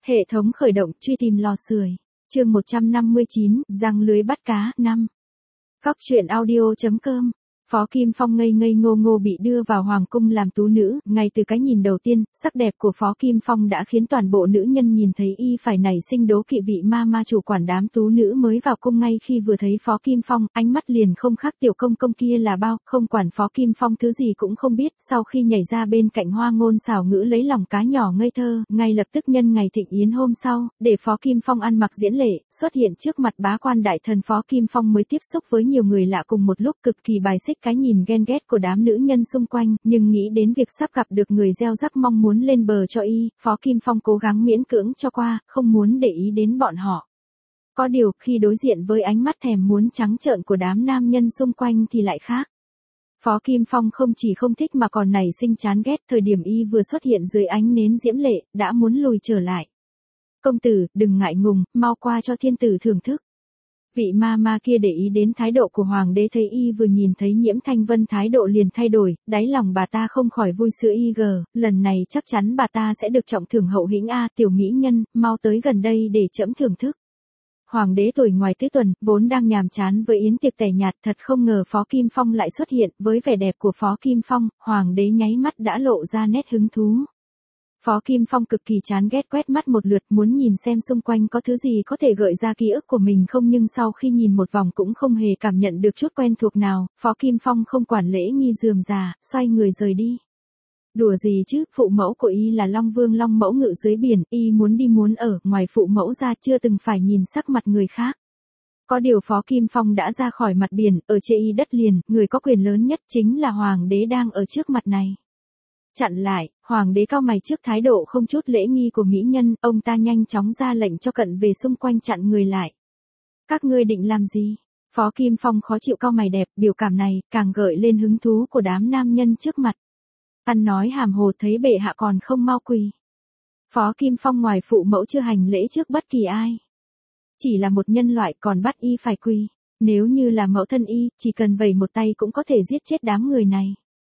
Hệ thống khởi động truy tìm lò sưởi. Chương 159, giăng lưới bắt cá 5. Cóc truyện audio.com. Phó Kim Phong ngây ngây ngô ngô bị đưa vào hoàng cung làm tú nữ, ngay từ cái nhìn đầu tiên, sắc đẹp của Phó Kim Phong đã khiến toàn bộ nữ nhân nhìn thấy y phải nảy sinh đố kỵ vị ma chủ quản đám tú nữ mới vào cung. Ngay khi vừa thấy Phó Kim Phong, ánh mắt liền không khác tiểu công công kia là bao, không quản Phó Kim Phong thứ gì cũng không biết. Sau khi nhảy ra bên cạnh hoa ngôn xảo ngữ lấy lòng cá nhỏ ngây thơ, ngay lập tức nhân ngày thịnh yến hôm sau, để Phó Kim Phong ăn mặc diễn lệ, xuất hiện trước mặt bá quan đại thần. Phó Kim Phong mới tiếp xúc với nhiều người lạ cùng một lúc, cực kỳ bài xích cái nhìn ghen ghét của đám nữ nhân xung quanh, nhưng nghĩ đến việc sắp gặp được người gieo rắc mong muốn lên bờ cho y, Phó Kim Phong cố gắng miễn cưỡng cho qua, không muốn để ý đến bọn họ. Có điều, khi đối diện với ánh mắt thèm muốn trắng trợn của đám nam nhân xung quanh thì lại khác. Phó Kim Phong không chỉ không thích mà còn nảy sinh chán ghét. Thời điểm y vừa xuất hiện dưới ánh nến diễm lệ, đã muốn lùi trở lại. Công tử, đừng ngại ngùng, mau qua cho thiên tử thưởng thức. Vị ma kia để ý đến thái độ của hoàng đế, thấy y vừa nhìn thấy Nhiễm Thanh Vân thái độ liền thay đổi, đáy lòng bà ta không khỏi vui sướng. Lần này chắc chắn bà ta sẽ được trọng thưởng hậu hĩnh a, tiểu mỹ nhân, mau tới gần đây để trẫm thưởng thức. Hoàng đế tuổi ngoài tứ tuần, vốn đang nhàm chán với yến tiệc tẻ nhạt, thật không ngờ Phó Kim Phong lại xuất hiện. Với vẻ đẹp của Phó Kim Phong, hoàng đế nháy mắt đã lộ ra nét hứng thú. Phó Kim Phong cực kỳ chán ghét quét mắt một lượt, muốn nhìn xem xung quanh có thứ gì có thể gợi ra ký ức của mình không, nhưng sau khi nhìn một vòng cũng không hề cảm nhận được chút quen thuộc nào. Phó Kim Phong không quản lễ nghi rườm rà, xoay người rời đi. Đùa gì chứ, phụ mẫu của y là Long Vương Long Mẫu ngự dưới biển, y muốn đi muốn ở, ngoài phụ mẫu ra chưa từng phải nhìn sắc mặt người khác. Có điều Phó Kim Phong đã ra khỏi mặt biển, ở trên y đất liền, người có quyền lớn nhất chính là hoàng đế đang ở trước mặt này. Chặn lại, hoàng đế cau mày trước thái độ không chút lễ nghi của mỹ nhân, ông ta nhanh chóng ra lệnh cho cận về xung quanh chặn người lại. Các ngươi định làm gì? Phó Kim Phong khó chịu cau mày đẹp, biểu cảm này càng gợi lên hứng thú của đám nam nhân trước mặt. Ăn nói hàm hồ, thấy bệ hạ còn không mau quỳ. Phó Kim Phong ngoài phụ mẫu chưa hành lễ trước bất kỳ ai. Chỉ là một nhân loại còn bắt y phải quỳ. Nếu như là mẫu thân y, chỉ cần vẩy một tay cũng có thể giết chết đám người này.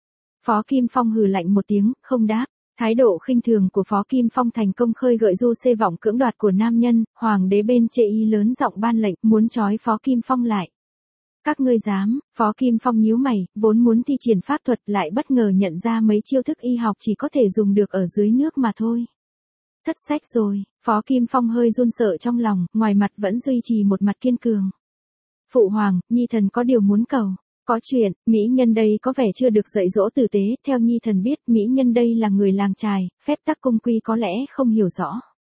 Phó Kim Phong hừ lạnh một tiếng, không đáp. Thái độ khinh thường của Phó Kim Phong thành công khơi gợi du xê vọng cưỡng đoạt của nam nhân. Hoàng đế bên chê y lớn giọng ban lệnh, muốn trói Phó Kim Phong lại. Các ngươi dám? Phó Kim Phong nhíu mày, vốn muốn thi triển pháp thuật, lại bất ngờ nhận ra mấy chiêu thức y học chỉ có thể dùng được ở dưới nước mà thôi. Thất sách rồi. Phó Kim Phong hơi run sợ trong lòng, ngoài mặt vẫn duy trì một mặt kiên cường. Phụ hoàng, nhi thần có điều muốn cầu. Có chuyện, mỹ nhân đây có vẻ chưa được dạy dỗ tử tế, theo nhi thần biết, mỹ nhân đây là người làng trài, phép tắc cung quy có lẽ không hiểu rõ.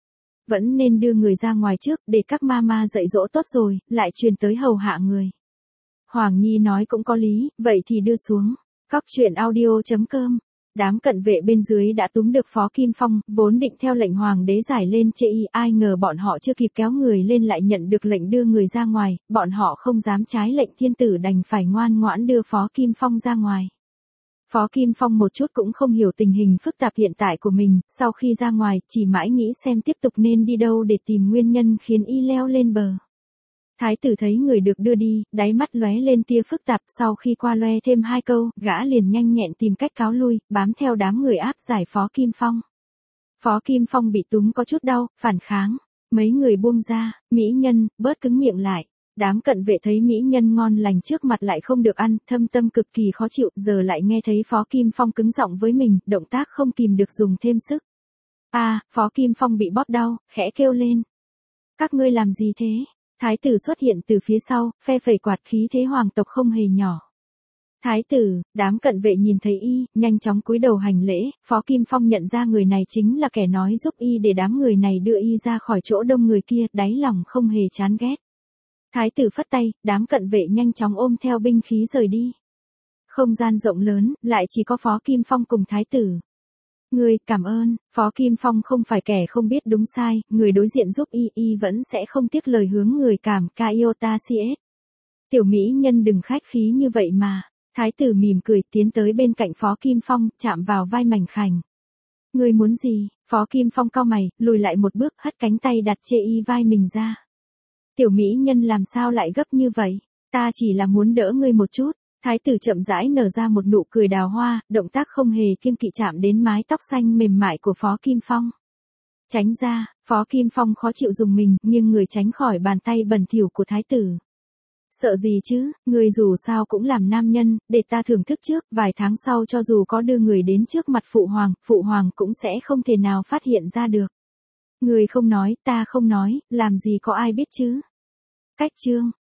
Vẫn nên đưa người ra ngoài trước, để các ma dạy dỗ tốt rồi, lại truyền tới hầu hạ người. Hoàng nhi nói cũng có lý, vậy thì đưa xuống. Cóc truyện audio.com. Đám cận vệ bên dưới đã túm được Phó Kim Phong, vốn định theo lệnh hoàng đế giải lên chê y, ai ngờ bọn họ chưa kịp kéo người lên lại nhận được lệnh đưa người ra ngoài, bọn họ không dám trái lệnh thiên tử đành phải ngoan ngoãn đưa Phó Kim Phong ra ngoài. Phó Kim Phong một chút cũng không hiểu tình hình phức tạp hiện tại của mình, sau khi ra ngoài, chỉ mãi nghĩ xem tiếp tục nên đi đâu để tìm nguyên nhân khiến y leo lên bờ. Thái tử thấy người được đưa đi, đáy mắt lóe lên tia phức tạp, sau khi qua loe thêm hai câu, gã liền nhanh nhẹn tìm cách cáo lui, bám theo đám người áp giải Phó Kim Phong. Phó Kim Phong bị túm có chút đau, phản kháng. Mấy người buông ra, mỹ nhân, bớt cứng miệng lại. Đám cận vệ thấy mỹ nhân ngon lành trước mặt lại không được ăn, thâm tâm cực kỳ khó chịu, giờ lại nghe thấy Phó Kim Phong cứng giọng với mình, động tác không kìm được dùng thêm sức. Phó Kim Phong bị bóp đau, khẽ kêu lên. Các ngươi làm gì thế? Thái tử xuất hiện từ phía sau, phe phẩy quạt, khí thế hoàng tộc không hề nhỏ. Thái tử, đám cận vệ nhìn thấy y, nhanh chóng cúi đầu hành lễ. Phó Kim Phong nhận ra người này chính là kẻ nói giúp y để đám người này đưa y ra khỏi chỗ đông người kia, đáy lòng không hề chán ghét. Thái tử phất tay, đám cận vệ nhanh chóng ôm theo binh khí rời đi. Không gian rộng lớn, lại chỉ có Phó Kim Phong cùng thái tử. Người, cảm ơn. Phó Kim Phong không phải kẻ không biết đúng sai, người đối diện giúp y vẫn sẽ không tiếc lời hướng người cảm, Kaiota CS. Tiểu mỹ nhân đừng khách khí như vậy mà. Thái tử mỉm cười tiến tới bên cạnh Phó Kim Phong, chạm vào vai mảnh khảnh. Người muốn gì? Phó Kim Phong cau mày, lùi lại một bước, hất cánh tay đặt chê y vai mình ra. Tiểu mỹ nhân làm sao lại gấp như vậy? Ta chỉ là muốn đỡ ngươi một chút. Thái tử chậm rãi nở ra một nụ cười đào hoa, động tác không hề kiêng kỵ chạm đến mái tóc xanh mềm mại của Phó Kim Phong. Tránh ra, Phó Kim Phong khó chịu dùng mình, nhưng người tránh khỏi bàn tay bẩn thỉu của thái tử. Sợ gì chứ, người dù sao cũng làm nam nhân, để ta thưởng thức trước, vài tháng sau cho dù có đưa người đến trước mặt phụ hoàng cũng sẽ không thể nào phát hiện ra được. Người không nói, ta không nói, làm gì có ai biết chứ. Cách chương